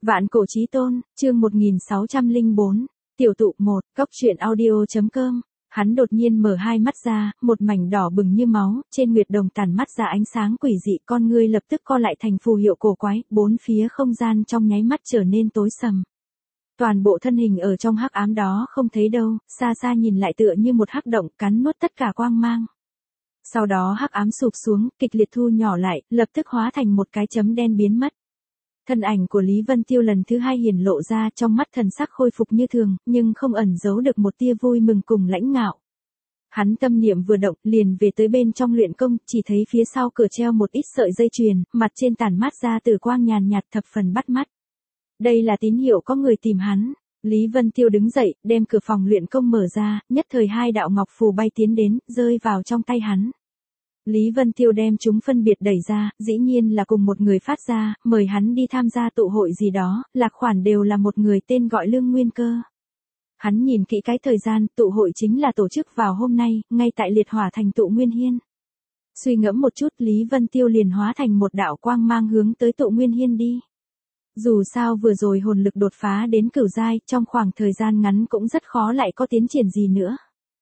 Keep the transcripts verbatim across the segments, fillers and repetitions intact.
Vạn cổ chí tôn, chương một nghìn sáu trăm lẻ bốn, tiểu tụ một, cốc truyện audio.com. Hắn đột nhiên mở hai mắt ra, một mảnh đỏ bừng như máu, trên nguyệt đồng tản mắt ra ánh sáng quỷ dị, con ngươi lập tức co lại thành phù hiệu cổ quái, bốn phía không gian trong nháy mắt trở nên tối sầm. Toàn bộ thân hình ở trong hắc ám đó không thấy đâu, xa xa nhìn lại tựa như một hắc động cắn nuốt tất cả quang mang. Sau đó hắc ám sụp xuống, kịch liệt thu nhỏ lại, lập tức hóa thành một cái chấm đen biến mất. Thân ảnh của Lý Vân Tiêu lần thứ hai hiển lộ ra, trong mắt thần sắc khôi phục như thường, nhưng không ẩn giấu được một tia vui mừng cùng lãnh ngạo. Hắn tâm niệm vừa động, liền về tới bên trong luyện công, chỉ thấy phía sau cửa treo một ít sợi dây chuyền, mặt trên tản mát ra tử quang nhàn nhạt thập phần bắt mắt. Đây là tín hiệu có người tìm hắn. Lý Vân Tiêu đứng dậy, đem cửa phòng luyện công mở ra, nhất thời hai đạo ngọc phù bay tiến đến, rơi vào trong tay hắn. Lý Vân Tiêu đem chúng phân biệt đẩy ra, dĩ nhiên là cùng một người phát ra, mời hắn đi tham gia tụ hội gì đó, lạc khoản đều là một người tên gọi Lương Nguyên Cơ. Hắn nhìn kỹ cái thời gian, tụ hội chính là tổ chức vào hôm nay, ngay tại liệt hỏa thành tụ Nguyên Hiên. Suy ngẫm một chút, Lý Vân Tiêu liền hóa thành một đạo quang mang hướng tới tụ Nguyên Hiên đi. Dù sao vừa rồi hồn lực đột phá đến cửu giai, trong khoảng thời gian ngắn cũng rất khó lại có tiến triển gì nữa.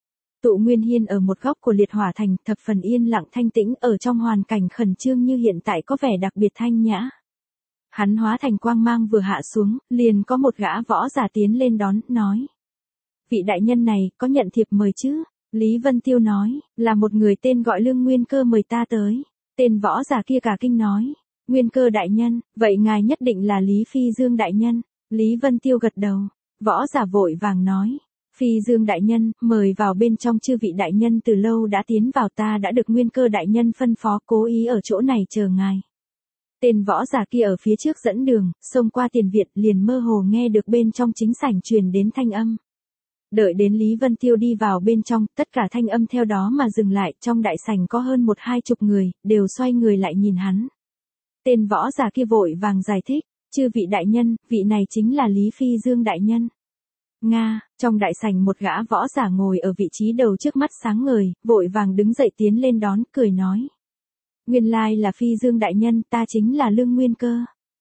Tụ Nguyên Hiên ở một góc của liệt hỏa thành, thập phần yên lặng thanh tĩnh, ở trong hoàn cảnh khẩn trương như hiện tại có vẻ đặc biệt thanh nhã. Hắn hóa thành quang mang vừa hạ xuống, liền có một gã võ giả tiến lên đón, nói. Vị đại nhân này, có nhận thiệp mời chứ? Lý Vân Tiêu nói, là một người tên gọi Lương Nguyên Cơ mời ta tới. Tên võ giả kia cả kinh nói, Nguyên Cơ đại nhân, vậy ngài nhất định là Lý Phi Dương đại nhân. Lý Vân Tiêu gật đầu, võ giả vội vàng nói. Phi Dương đại nhân, mời vào bên trong, chư vị đại nhân từ lâu đã tiến vào, ta đã được Nguyên Cơ đại nhân phân phó cố ý ở chỗ này chờ ngài. Tên võ giả kia ở phía trước dẫn đường, xông qua tiền viện liền mơ hồ nghe được bên trong chính sảnh truyền đến thanh âm. Đợi đến Lý Vân Tiêu đi vào bên trong, tất cả thanh âm theo đó mà dừng lại, trong đại sảnh có hơn một hai chục người, đều xoay người lại nhìn hắn. Tên võ giả kia vội vàng giải thích, chư vị đại nhân, vị này chính là Lý Phi Dương đại nhân. Nga, trong đại sảnh một gã võ giả ngồi ở vị trí đầu trước mắt sáng ngời, vội vàng đứng dậy tiến lên đón, cười nói. Nguyên lai là Phi Dương đại nhân, ta chính là Lương Nguyên Cơ.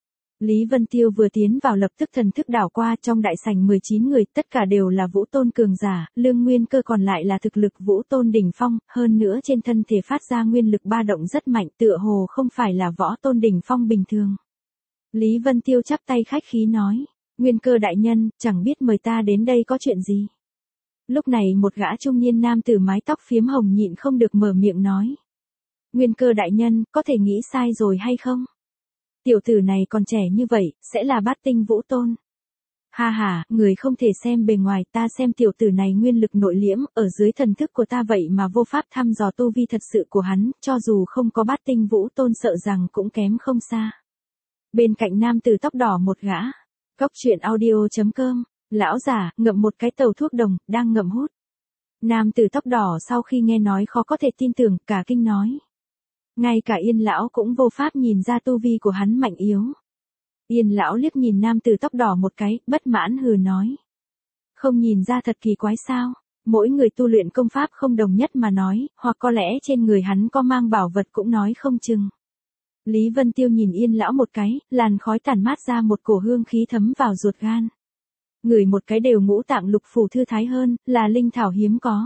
Lý Vân Tiêu vừa tiến vào lập tức thần thức đảo qua, trong đại sảnh mười chín người, tất cả đều là vũ tôn cường giả, Lương Nguyên Cơ còn lại là thực lực vũ tôn đỉnh phong, hơn nữa trên thân thể phát ra nguyên lực ba động rất mạnh, tựa hồ không phải là võ tôn đỉnh phong bình thường. Lý Vân Tiêu chắp tay khách khí nói. Nguyên Cơ đại nhân, chẳng biết mời ta đến đây có chuyện gì. Lúc này một gã trung niên nam tử mái tóc phiếm hồng nhịn không được mở miệng nói. Nguyên Cơ đại nhân, có thể nghĩ sai rồi hay không? Tiểu tử này còn trẻ như vậy, sẽ là bát tinh vũ tôn. Ha ha, người không thể xem bề ngoài, ta xem tiểu tử này nguyên lực nội liễm, ở dưới thần thức của ta vậy mà vô pháp thăm dò tu vi thật sự của hắn, cho dù không có bát tinh vũ tôn sợ rằng cũng kém không xa. Bên cạnh nam tử tóc đỏ một gã. Cốc truyện audio.com, lão giả, ngậm một cái tàu thuốc đồng, đang ngậm hút. Nam tử tóc đỏ sau khi nghe nói khó có thể tin tưởng, cả kinh nói. Ngay cả Yên lão cũng vô pháp nhìn ra tu vi của hắn mạnh yếu. Yên lão liếc nhìn nam tử tóc đỏ một cái, bất mãn hừ nói. Không nhìn ra thật kỳ quái sao, mỗi người tu luyện công pháp không đồng nhất mà nói, hoặc có lẽ trên người hắn có mang bảo vật cũng nói không chừng. Lý Vân Tiêu nhìn Yên lão một cái, làn khói tản mát ra một cổ hương khí thấm vào ruột gan. Ngửi một cái đều ngũ tạng lục phủ thư thái hơn, là linh thảo hiếm có.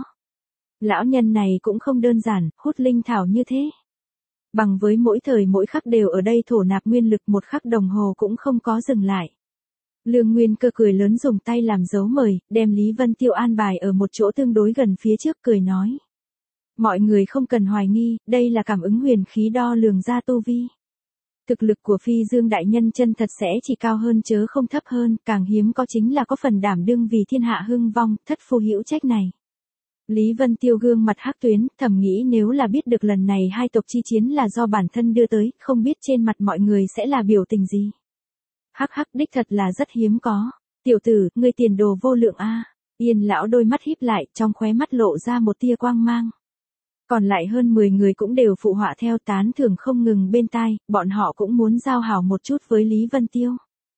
Lão nhân này cũng không đơn giản, hút linh thảo như thế. Bằng với mỗi thời mỗi khắc đều ở đây thổ nạp nguyên lực, một khắc đồng hồ cũng không có dừng lại. Lương Nguyên Cơ cười lớn dùng tay làm dấu mời, đem Lý Vân Tiêu an bài ở một chỗ tương đối gần phía trước, cười nói. Mọi người không cần hoài nghi, đây là cảm ứng huyền khí đo lường ra tu vi. Thực lực của Phi Dương đại nhân chân thật sẽ chỉ cao hơn chớ không thấp hơn, càng hiếm có chính là có phần đảm đương vì thiên hạ hưng vong, thất phu hữu trách này. Lý Vân Tiêu gương mặt hắc tuyến, thầm nghĩ nếu là biết được lần này hai tộc chi chiến là do bản thân đưa tới, không biết trên mặt mọi người sẽ là biểu tình gì. Hắc hắc, đích thật là rất hiếm có. Tiểu tử, ngươi tiền đồ vô lượng a. Yên lão đôi mắt híp lại, trong khóe mắt lộ ra một tia quang mang. Còn lại hơn mười người cũng đều phụ họa theo, tán thưởng không ngừng bên tai, bọn họ cũng muốn giao hảo một chút với Lý Vân Tiêu.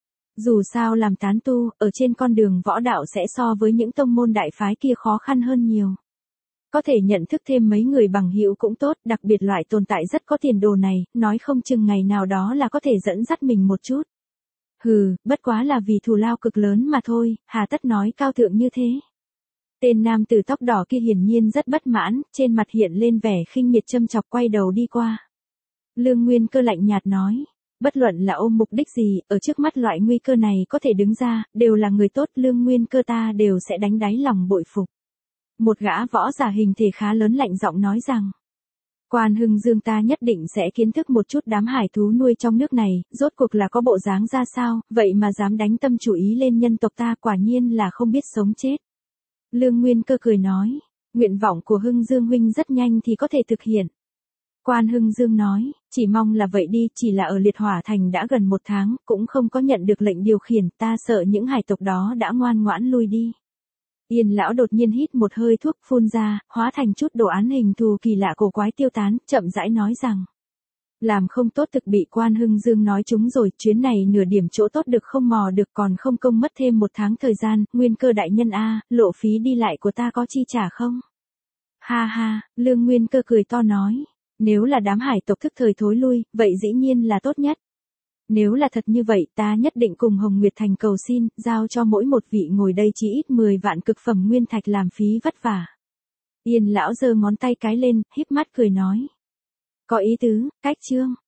Dù sao làm tán tu, ở trên con đường võ đạo sẽ so với những tông môn đại phái kia khó khăn hơn nhiều. Có thể nhận thức thêm mấy người bằng hữu cũng tốt, đặc biệt loại tồn tại rất có tiền đồ này, nói không chừng ngày nào đó là có thể dẫn dắt mình một chút. Hừ, bất quá là vì thù lao cực lớn mà thôi, hà tất nói cao thượng như thế. Tên nam tử tóc đỏ kia hiển nhiên rất bất mãn, trên mặt hiện lên vẻ khinh miệt châm chọc quay đầu đi qua. Lương Nguyên Cơ lạnh nhạt nói, bất luận là ôm mục đích gì, ở trước mắt loại nguy cơ này có thể đứng ra, đều là người tốt, Lương Nguyên Cơ ta đều sẽ đánh đáy lòng bội phục. Một gã võ giả hình thể khá lớn lạnh giọng nói rằng, Quan Hưng Dương ta nhất định sẽ kiến thức một chút đám hải thú nuôi trong nước này, rốt cuộc là có bộ dáng ra sao, vậy mà dám đánh tâm chủ ý lên nhân tộc ta, quả nhiên là không biết sống chết. Lương Nguyên Cơ cười nói, nguyện vọng của Hưng Dương huynh rất nhanh thì có thể thực hiện. Quan Hưng Dương nói, chỉ mong là vậy đi, chỉ là ở Liệt Hỏa Thành đã gần một tháng, cũng không có nhận được lệnh điều khiển, ta sợ những hải tộc đó đã ngoan ngoãn lui đi. Yên lão đột nhiên hít một hơi thuốc phun ra, hóa thành chút đồ án hình thù kỳ lạ cổ quái tiêu tán, chậm rãi nói rằng. Làm không tốt thực bị Quan Hưng Dương nói trúng rồi, chuyến này nửa điểm chỗ tốt được không mò được, còn không công mất thêm một tháng thời gian, Nguyên Cơ đại nhân a, lộ phí đi lại của ta có chi trả không? Ha ha, Lương Nguyên Cơ cười to nói, nếu là đám hải tộc thức thời thối lui, vậy dĩ nhiên là tốt nhất. Nếu là thật như vậy, ta nhất định cùng Hồng Nguyệt Thành cầu xin, giao cho mỗi một vị ngồi đây chỉ ít mười vạn cực phẩm nguyên thạch làm phí vất vả. Yên lão giơ ngón tay cái lên, híp mắt cười nói. Có ý tứ, cách chương.